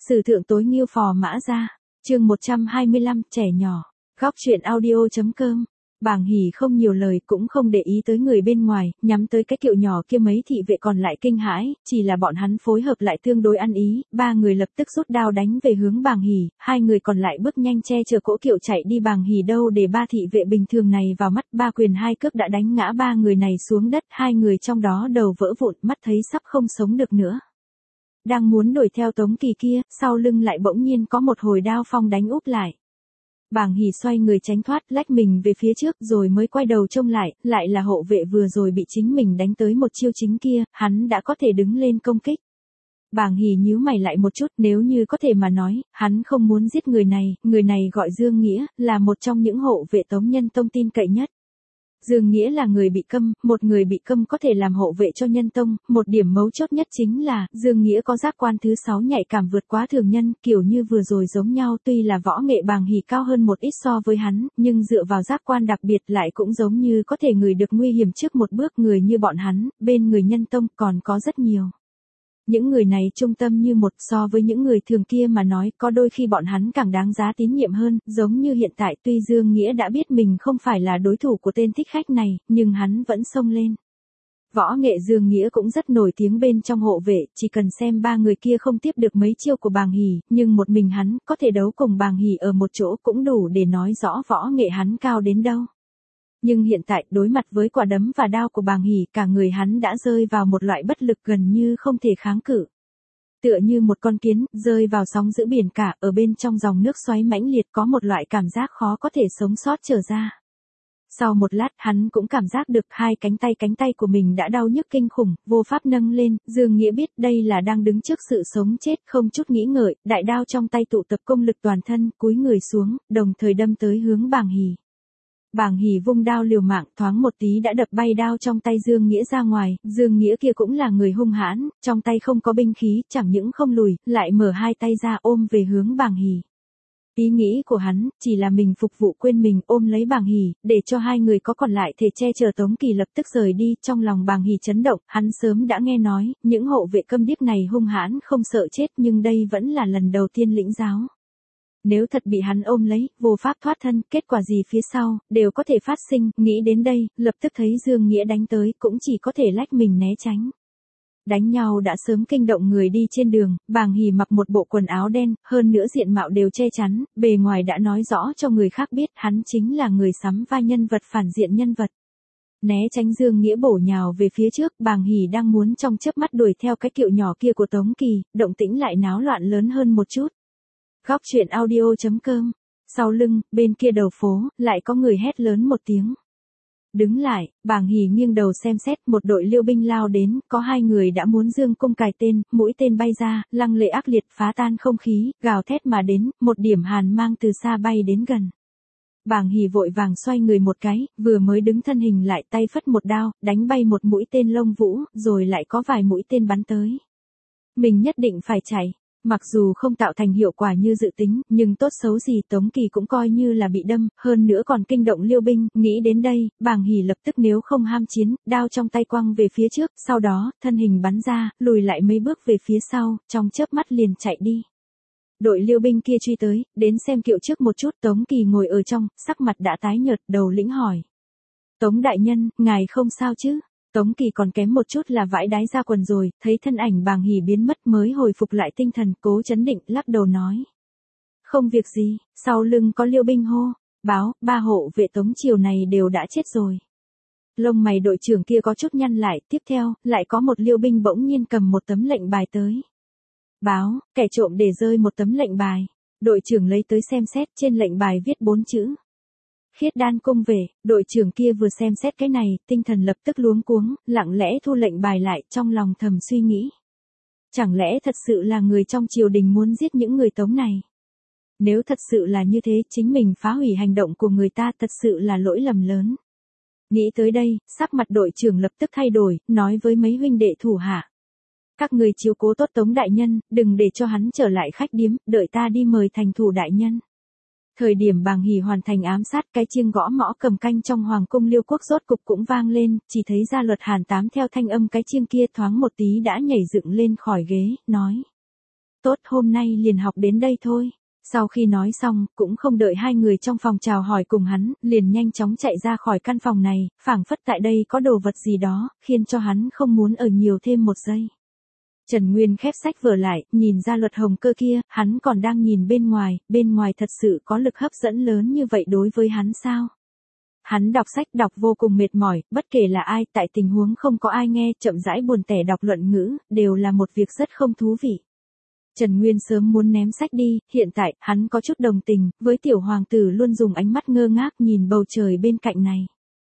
Sử thượng tối Ngưu Phò Mã Gia, chương 125, trẻ nhỏ. Góc truyện audio.com. Bàng Hỉ không nhiều lời cũng không để ý tới người bên ngoài, nhắm tới cái kiệu nhỏ kia mấy thị vệ còn lại kinh hãi, chỉ là bọn hắn phối hợp lại tương đối ăn ý, ba người lập tức rút đao đánh về hướng Bàng Hỉ, hai người còn lại bước nhanh che chở cỗ kiệu chạy đi. Bàng Hỉ đâu để ba thị vệ bình thường này vào mắt, ba quyền hai cước đã đánh ngã ba người này xuống đất, hai người trong đó đầu vỡ vụn, mắt thấy sắp không sống được nữa. Đang muốn đuổi theo Tống Kỳ kia, sau lưng lại bỗng nhiên có một hồi đao phong đánh úp lại. Bàng Hỉ xoay người tránh thoát, lách mình về phía trước rồi mới quay đầu trông lại là hộ vệ vừa rồi bị chính mình đánh tới một chiêu chính kia, hắn đã có thể đứng lên công kích. Bàng Hỉ nhíu mày lại một chút, nếu như có thể mà nói, hắn không muốn giết người này gọi Dương Nghĩa, là một trong những hộ vệ Tống Nhân Tông tin cậy nhất. Dương Nghĩa là người bị câm, một người bị câm có thể làm hộ vệ cho Nhân Tông, một điểm mấu chốt nhất chính là, Dương Nghĩa có giác quan thứ 6 nhạy cảm vượt quá thường nhân, kiểu như vừa rồi giống nhau, tuy là võ nghệ Bàng Hỉ cao hơn một ít so với hắn, nhưng dựa vào giác quan đặc biệt lại cũng giống như có thể ngửi được nguy hiểm trước một bước. Người như bọn hắn, bên người Nhân Tông còn có rất nhiều. Những người này trung tâm như một, so với những người thường kia mà nói, có đôi khi bọn hắn càng đáng giá tín nhiệm hơn, giống như hiện tại tuy Dương Nghĩa đã biết mình không phải là đối thủ của tên thích khách này, nhưng hắn vẫn xông lên. Võ nghệ Dương Nghĩa cũng rất nổi tiếng bên trong hộ vệ, chỉ cần xem ba người kia không tiếp được mấy chiêu của Bàng Hỉ, nhưng một mình hắn có thể đấu cùng Bàng Hỉ ở một chỗ cũng đủ để nói rõ võ nghệ hắn cao đến đâu. Nhưng hiện tại, đối mặt với quả đấm và đao của Bàng Hỉ, cả người hắn đã rơi vào một loại bất lực gần như không thể kháng cự. Tựa như một con kiến, rơi vào sóng giữa biển cả, ở bên trong dòng nước xoáy mãnh liệt, có một loại cảm giác khó có thể sống sót trở ra. Sau một lát, hắn cũng cảm giác được hai cánh tay của mình đã đau nhức kinh khủng, vô pháp nâng lên. Dương Nghĩa biết đây là đang đứng trước sự sống chết, không chút nghĩ ngợi, đại đao trong tay tụ tập công lực toàn thân, cúi người xuống, đồng thời đâm tới hướng Bàng Hỉ. Bàng Hỉ vung đao liều mạng, thoáng một tí đã đập bay đao trong tay Dương Nghĩa ra ngoài. Dương Nghĩa kia cũng là người hung hãn, trong tay không có binh khí, chẳng những không lùi, lại mở hai tay ra ôm về hướng Bàng Hỉ. Ý nghĩ của hắn, chỉ là mình phục vụ quên mình, ôm lấy Bàng Hỉ, để cho hai người có còn lại thể che chở Tống Kỳ lập tức rời đi. Trong lòng Bàng Hỉ chấn động, hắn sớm đã nghe nói, những hộ vệ câm điếc này hung hãn không sợ chết, nhưng đây vẫn là lần đầu tiên lĩnh giáo. Nếu thật bị hắn ôm lấy, vô pháp thoát thân, kết quả gì phía sau, đều có thể phát sinh. Nghĩ đến đây, lập tức thấy Dương Nghĩa đánh tới, cũng chỉ có thể lách mình né tránh. Đánh nhau đã sớm kinh động người đi trên đường. Bàng Hỉ mặc một bộ quần áo đen, hơn nữa diện mạo đều che chắn, bề ngoài đã nói rõ cho người khác biết hắn chính là người sắm vai nhân vật phản diện nhân vật. Né tránh Dương Nghĩa bổ nhào về phía trước, Bàng Hỉ đang muốn trong chớp mắt đuổi theo cái kiệu nhỏ kia của Tống Kỳ, động tĩnh lại náo loạn lớn hơn một chút. Góc truyện audio.com. Sau lưng, bên kia đầu phố, lại có người hét lớn một tiếng. Đứng lại, Bàng Hỉ nghiêng đầu xem xét, một đội liêu binh lao đến, có hai người đã muốn dương cung cài tên, mũi tên bay ra, lăng lệ ác liệt phá tan không khí, gào thét mà đến, một điểm hàn mang từ xa bay đến gần. Bàng Hỉ vội vàng xoay người một cái, vừa mới đứng thân hình lại, tay phất một đao, đánh bay một mũi tên lông vũ, rồi lại có vài mũi tên bắn tới. Mình nhất định phải chạy. Mặc dù không tạo thành hiệu quả như dự tính, nhưng tốt xấu gì Tống Kỳ cũng coi như là bị đâm, hơn nữa còn kinh động liêu binh. Nghĩ đến đây, Bàng Hỉ lập tức nếu không ham chiến, đao trong tay quăng về phía trước, sau đó, thân hình bắn ra, lùi lại mấy bước về phía sau, trong chớp mắt liền chạy đi. Đội liêu binh kia truy tới, đến xem kiệu trước một chút. Tống Kỳ ngồi ở trong, sắc mặt đã tái nhợt, đầu lĩnh hỏi. Tống đại nhân, ngài không sao chứ? Tống Kỳ còn kém một chút là vãi đái ra quần rồi, thấy thân ảnh Bàng Hỉ biến mất mới hồi phục lại tinh thần, cố chấn định, lắc đầu nói. Không việc gì. Sau lưng có liêu binh hô, báo, ba hộ vệ Tống triều này đều đã chết rồi. Lông mày đội trưởng kia có chút nhăn lại, tiếp theo, lại có một liêu binh bỗng nhiên cầm một tấm lệnh bài tới. Báo, kẻ trộm để rơi một tấm lệnh bài. Đội trưởng lấy tới xem xét, trên lệnh bài viết 4 chữ. Khiết Đan cung về. Đội trưởng kia vừa xem xét cái này, tinh thần lập tức luống cuống, lặng lẽ thu lệnh bài lại, trong lòng thầm suy nghĩ. Chẳng lẽ thật sự là người trong triều đình muốn giết những người Tống này? Nếu thật sự là như thế, chính mình phá hủy hành động của người ta thật sự là lỗi lầm lớn. Nghĩ tới đây, sắc mặt đội trưởng lập tức thay đổi, nói với mấy huynh đệ thủ hạ. Các người chiếu cố tốt Tống đại nhân, đừng để cho hắn trở lại khách điếm, đợi ta đi mời thành thủ đại nhân. Thời điểm Bàng Hỉ hoàn thành ám sát, cái chiêng gõ mõ cầm canh trong hoàng cung Liêu quốc rốt cục cũng vang lên, chỉ thấy Gia Luật Hàn Tám theo thanh âm cái chiêng kia thoáng một tí đã nhảy dựng lên khỏi ghế, nói. Tốt, hôm nay liền học đến đây thôi. Sau khi nói xong, cũng không đợi hai người trong phòng chào hỏi cùng hắn, liền nhanh chóng chạy ra khỏi căn phòng này, phảng phất tại đây có đồ vật gì đó, khiến cho hắn không muốn ở nhiều thêm một giây. Trần Nguyên khép sách vở lại, nhìn ra Luật Hồng Cơ kia, hắn còn đang nhìn bên ngoài thật sự có lực hấp dẫn lớn như vậy đối với hắn sao? Hắn đọc sách đọc vô cùng mệt mỏi, bất kể là ai, tại tình huống không có ai nghe, chậm rãi buồn tẻ đọc luận ngữ, đều là một việc rất không thú vị. Trần Nguyên sớm muốn ném sách đi, hiện tại, hắn có chút đồng tình, với tiểu hoàng tử luôn dùng ánh mắt ngơ ngác nhìn bầu trời bên cạnh này.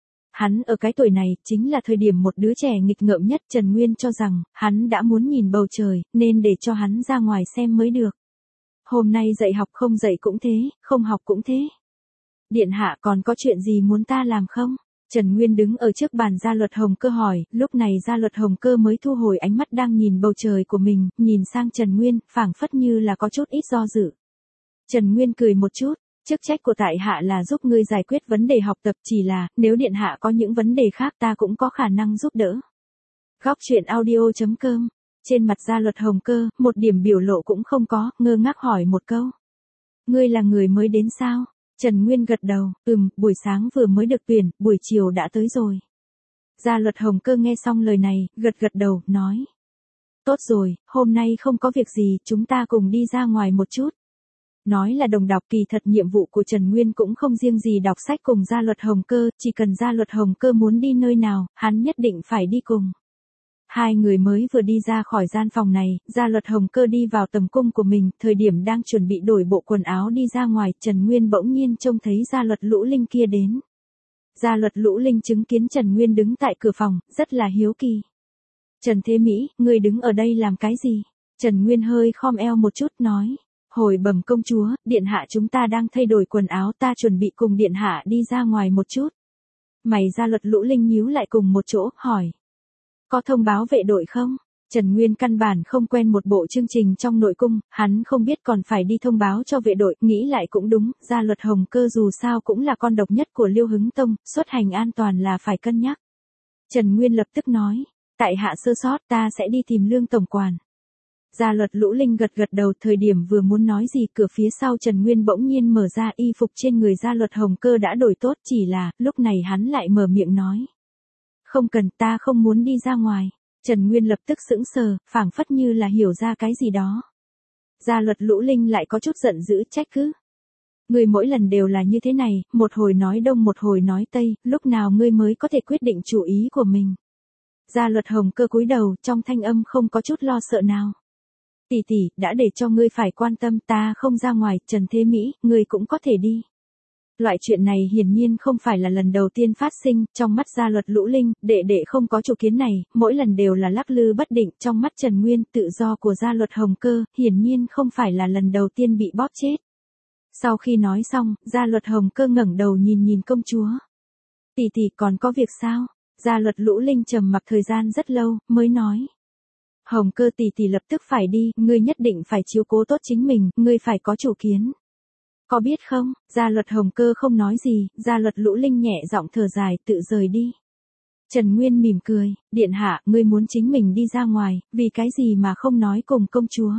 Hắn ở cái tuổi này, chính là thời điểm một đứa trẻ nghịch ngợm nhất, Trần Nguyên cho rằng, hắn đã muốn nhìn bầu trời, nên để cho hắn ra ngoài xem mới được. Hôm nay dạy học không dạy cũng thế, không học cũng thế. Điện hạ còn có chuyện gì muốn ta làm không? Trần Nguyên đứng ở trước bàn Gia Luật Hồng Cơ hỏi, lúc này Gia Luật Hồng Cơ mới thu hồi ánh mắt đang nhìn bầu trời của mình, nhìn sang Trần Nguyên, phảng phất như là có chút ít do dự. Trần Nguyên cười một chút, chức trách của tại hạ là giúp ngươi giải quyết vấn đề học tập, chỉ là, nếu điện hạ có những vấn đề khác ta cũng có khả năng giúp đỡ. Góc truyện audio.com. Trên mặt Gia Luật Hồng Cơ, một điểm biểu lộ cũng không có, ngơ ngác hỏi một câu. Ngươi là người mới đến sao? Trần Nguyên gật đầu, buổi sáng vừa mới được tuyển, buổi chiều đã tới rồi. Gia Luật Hồng Cơ nghe xong lời này, gật đầu, nói. Tốt rồi, hôm nay không có việc gì, chúng ta cùng đi ra ngoài một chút. Nói là đồng đọc, kỳ thật nhiệm vụ của Trần Nguyên cũng không riêng gì đọc sách cùng Gia Luật Hồng Cơ, chỉ cần Gia Luật Hồng Cơ muốn đi nơi nào, hắn nhất định phải đi cùng. Hai người mới vừa đi ra khỏi gian phòng này, Gia Luật Hồng Cơ đi vào tầm cung của mình, thời điểm đang chuẩn bị đổi bộ quần áo đi ra ngoài, Trần Nguyên bỗng nhiên trông thấy Gia Luật Lũ Linh kia đến. Gia Luật Lũ Linh chứng kiến Trần Nguyên đứng tại cửa phòng, rất là hiếu kỳ. Trần Thế Mỹ, ngươi đứng ở đây làm cái gì? Trần Nguyên hơi khom eo một chút nói. Hồi bẩm công chúa, điện hạ chúng ta đang thay đổi quần áo, ta chuẩn bị cùng điện hạ đi ra ngoài một chút. Mày Gia Luật Lũ Linh nhíu lại cùng một chỗ, hỏi. Có thông báo vệ đội không? Trần Nguyên căn bản không quen một bộ chương trình trong nội cung, hắn không biết còn phải đi thông báo cho vệ đội, nghĩ lại cũng đúng, Gia Luật Hồng Cơ dù sao cũng là con độc nhất của Liêu Hứng Tông, xuất hành an toàn là phải cân nhắc. Trần Nguyên lập tức nói, tại hạ sơ sót ta sẽ đi tìm Lương tổng quản. Gia Luật Lũ Linh gật đầu, thời điểm vừa muốn nói gì, cửa phía sau Trần Nguyên bỗng nhiên mở ra, y phục trên người Gia Luật Hồng Cơ đã đổi tốt, chỉ là, lúc này hắn lại mở miệng nói. Không cần, ta không muốn đi ra ngoài. Trần Nguyên lập tức sững sờ, phảng phất như là hiểu ra cái gì đó. Gia Luật Lũ Linh lại có chút giận dữ, trách cứ. Ngươi mỗi lần đều là như thế này, một hồi nói đông một hồi nói tây, lúc nào ngươi mới có thể quyết định chủ ý của mình. Gia Luật Hồng Cơ cúi đầu, trong thanh âm không có chút lo sợ nào. Tỷ tỷ, đã để cho ngươi phải quan tâm, ta không ra ngoài, Trần Thế Mỹ, ngươi cũng có thể đi. Loại chuyện này hiển nhiên không phải là lần đầu tiên phát sinh, trong mắt Gia Luật Lũ Linh, đệ không có chủ kiến này, mỗi lần đều là lắc lư bất định, trong mắt Trần Nguyên, tự do của Gia Luật Hồng Cơ, hiển nhiên không phải là lần đầu tiên bị bóp chết. Sau khi nói xong, Gia Luật Hồng Cơ ngẩng đầu nhìn công chúa. Tỷ tỷ còn có việc sao? Gia Luật Lũ Linh trầm mặc thời gian rất lâu, mới nói. Hồng Cơ tỷ tỷ lập tức phải đi, ngươi nhất định phải chiếu cố tốt chính mình, ngươi phải có chủ kiến. Có biết không, Gia Luật Hồng Cơ không nói gì, Gia Luật Lũ Linh nhẹ giọng thở dài, tự rời đi. Trần Nguyên mỉm cười, điện hạ, ngươi muốn chính mình đi ra ngoài, vì cái gì mà không nói cùng công chúa.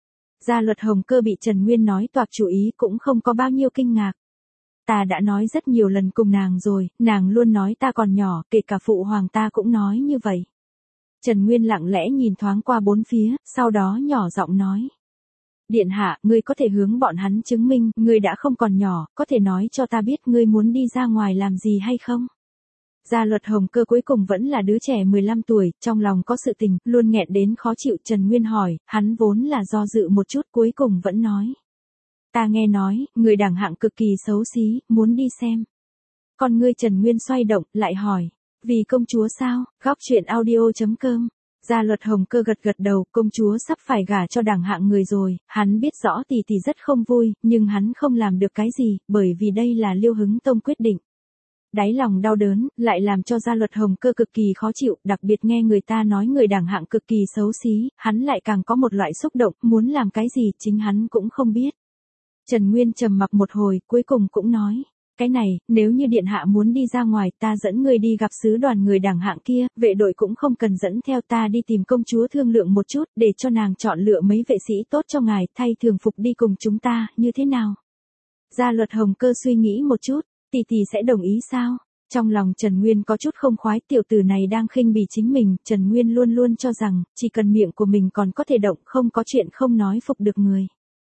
Gia Luật Hồng Cơ bị Trần Nguyên nói toạc chủ ý cũng không có bao nhiêu kinh ngạc. Ta đã nói rất nhiều lần cùng nàng rồi, nàng luôn nói ta còn nhỏ, kể cả phụ hoàng ta cũng nói như vậy. Trần Nguyên lặng lẽ nhìn thoáng qua bốn phía, sau đó nhỏ giọng nói. Điện hạ, ngươi có thể hướng bọn hắn chứng minh, ngươi đã không còn nhỏ, có thể nói cho ta biết ngươi muốn đi ra ngoài làm gì hay không? Gia Luật Hồng Cơ cuối cùng vẫn là đứa trẻ 15 tuổi, trong lòng có sự tình, luôn nghẹn đến khó chịu. Trần Nguyên hỏi, hắn vốn là do dự một chút, cuối cùng vẫn nói. Ta nghe nói, người đẳng hạng cực kỳ xấu xí, muốn đi xem. Con ngươi Trần Nguyên xoay động, lại hỏi, vì công chúa sao? Góc truyện audio.com. Gia Luật Hồng Cơ gật đầu, công chúa sắp phải gả cho đẳng hạng người rồi, hắn biết rõ tỷ tỷ rất không vui, nhưng hắn không làm được cái gì, bởi vì đây là Liêu Hứng Tông quyết định. Đáy lòng đau đớn, lại làm cho Gia Luật Hồng Cơ cực kỳ khó chịu, đặc biệt nghe người ta nói người đẳng hạng cực kỳ xấu xí, hắn lại càng có một loại xúc động, muốn làm cái gì chính hắn cũng không biết. Trần Nguyên trầm mặc một hồi, cuối cùng cũng nói, cái này, nếu như điện hạ muốn đi ra ngoài ta dẫn ngươi đi gặp sứ đoàn người đẳng hạng kia, vệ đội cũng không cần dẫn theo, ta đi tìm công chúa thương lượng một chút, để cho nàng chọn lựa mấy vệ sĩ tốt cho ngài, thay thường phục đi cùng chúng ta, như thế nào? Gia Luật Hồng Cơ suy nghĩ một chút, tỷ tỷ sẽ đồng ý sao? Trong lòng Trần Nguyên có chút không khoái, tiểu tử này đang khinh bỉ chính mình, Trần Nguyên luôn luôn cho rằng, chỉ cần miệng của mình còn có thể động, không có chuyện không nói phục được người.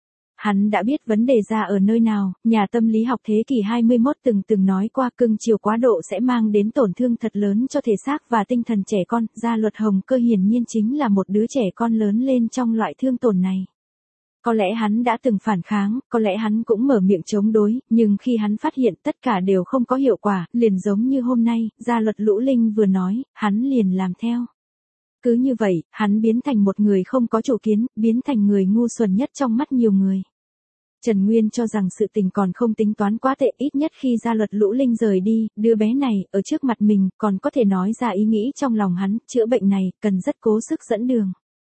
Hắn đã biết vấn đề ra ở nơi nào, nhà tâm lý học thế kỷ 21 từng nói qua, cưng chiều quá độ sẽ mang đến tổn thương thật lớn cho thể xác và tinh thần trẻ con, Gia Luật Hồng Cơ hiển nhiên chính là một đứa trẻ con lớn lên trong loại thương tổn này. Có lẽ hắn đã từng phản kháng, có lẽ hắn cũng mở miệng chống đối, nhưng khi hắn phát hiện tất cả đều không có hiệu quả, liền giống như hôm nay, Gia Luật Lũ Linh vừa nói, hắn liền làm theo. Cứ như vậy, hắn biến thành một người không có chủ kiến, biến thành người ngu xuẩn nhất trong mắt nhiều người. Trần Nguyên cho rằng sự tình còn không tính toán quá tệ, ít nhất khi Gia Luật Lũ Linh rời đi, đứa bé này, ở trước mặt mình, còn có thể nói ra ý nghĩ trong lòng hắn, chữa bệnh này, cần rất cố sức dẫn đường.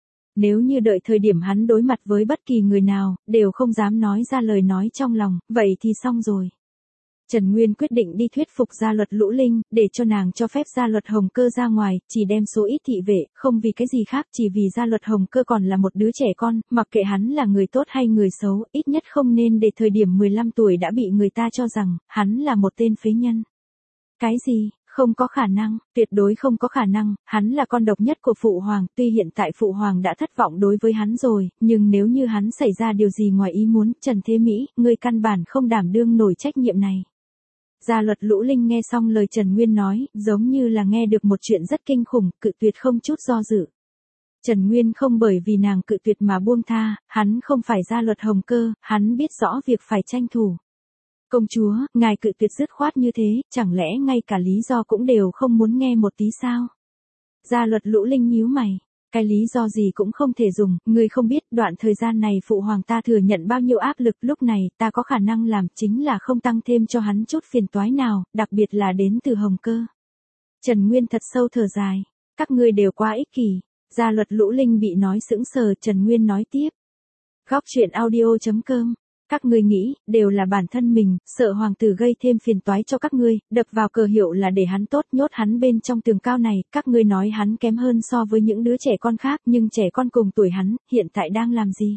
Nếu như đợi thời điểm hắn đối mặt với bất kỳ người nào, đều không dám nói ra lời nói trong lòng, vậy thì xong rồi. Trần Nguyên quyết định đi thuyết phục Gia Luật Lũ Linh, để cho nàng cho phép Gia Luật Hồng Cơ ra ngoài, chỉ đem số ít thị vệ, không vì cái gì khác, chỉ vì Gia Luật Hồng Cơ còn là một đứa trẻ con, mặc kệ hắn là người tốt hay người xấu, ít nhất không nên để thời điểm 15 tuổi đã bị người ta cho rằng, hắn là một tên phế nhân. Cái gì? Không có khả năng, tuyệt đối không có khả năng, hắn là con độc nhất của Phụ Hoàng, tuy hiện tại Phụ Hoàng đã thất vọng đối với hắn rồi, nhưng nếu như hắn xảy ra điều gì ngoài ý muốn, Trần Thế Mỹ, ngươi căn bản không đảm đương nổi trách nhiệm này. Gia Luật Lũ Linh nghe xong lời Trần Nguyên nói, giống như là nghe được một chuyện rất kinh khủng, cự tuyệt không chút do dự. Trần Nguyên không bởi vì nàng cự tuyệt mà buông tha, hắn không phải Gia Luật Hồng Cơ, hắn biết rõ việc phải tranh thủ. Công chúa, ngài cự tuyệt dứt khoát như thế, chẳng lẽ ngay cả lý do cũng đều không muốn nghe một tí sao? Gia Luật Lũ Linh nhíu mày, cái lý do gì cũng không thể dùng, ngươi không biết đoạn thời gian này Phụ Hoàng ta thừa nhận bao nhiêu áp lực, lúc này ta có khả năng làm chính là không tăng thêm cho hắn chút phiền toái nào, đặc biệt là đến từ Hồng Cơ. Trần Nguyên thật sâu thở dài, các ngươi đều quá ích kỷ. Gia Luật Lũ Linh bị nói sững sờ, Trần Nguyên nói tiếp. Góc truyện audio.com. Các ngươi nghĩ, đều là bản thân mình, sợ hoàng tử gây thêm phiền toái cho các ngươi, đập vào cờ hiệu là để hắn tốt, nhốt hắn bên trong tường cao này, các ngươi nói hắn kém hơn so với những đứa trẻ con khác, nhưng trẻ con cùng tuổi hắn, hiện tại đang làm gì?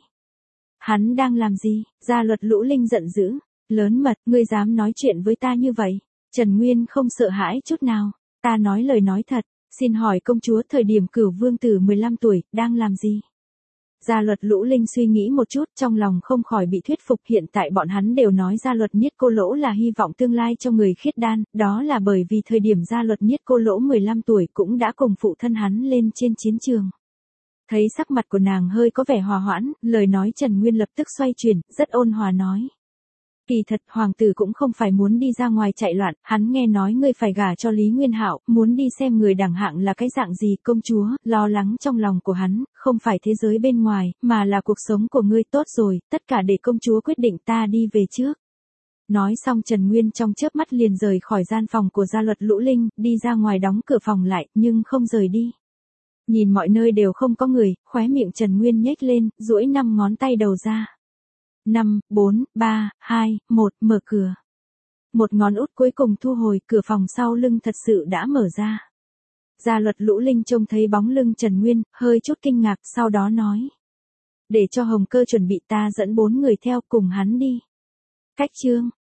Hắn đang làm gì? Gia Luật Lũ Linh giận dữ, lớn mật, ngươi dám nói chuyện với ta như vậy? Trần Nguyên không sợ hãi chút nào, ta nói lời nói thật, xin hỏi công chúa thời điểm Cửu Vương tử 15 tuổi, đang làm gì? Gia Luật Lũ Linh suy nghĩ một chút, trong lòng không khỏi bị thuyết phục, hiện tại bọn hắn đều nói Gia Luật Niết Cô Lỗ là hy vọng tương lai cho người khiết đan, đó là bởi vì thời điểm Gia Luật Niết Cô Lỗ 15 tuổi cũng đã cùng phụ thân hắn lên trên chiến trường. Thấy sắc mặt của nàng hơi có vẻ hòa hoãn, lời nói Trần Nguyên lập tức xoay chuyển, rất ôn hòa nói. Kỳ thật, hoàng tử cũng không phải muốn đi ra ngoài chạy loạn, hắn nghe nói ngươi phải gả cho Lý Nguyên Hạo, muốn đi xem người đẳng hạng là cái dạng gì, công chúa, lo lắng trong lòng của hắn, không phải thế giới bên ngoài, mà là cuộc sống của ngươi, tốt rồi, tất cả để công chúa quyết định, ta đi về trước. Nói xong Trần Nguyên trong chớp mắt liền rời khỏi gian phòng của Gia Luật Lũ Linh, đi ra ngoài đóng cửa phòng lại, nhưng không rời đi. Nhìn mọi nơi đều không có người, khóe miệng Trần Nguyên nhếch lên, duỗi 5 ngón tay đầu ra. 5, 4, 3, 2, 1, mở cửa. Một ngón út cuối cùng thu hồi, cửa phòng sau lưng thật sự đã mở ra. Gia Luật Lũ Linh trông thấy bóng lưng Trần Nguyên, hơi chút kinh ngạc, sau đó nói. Để cho Hồng Cơ chuẩn bị, ta dẫn 4 người theo cùng hắn đi. Cách chương.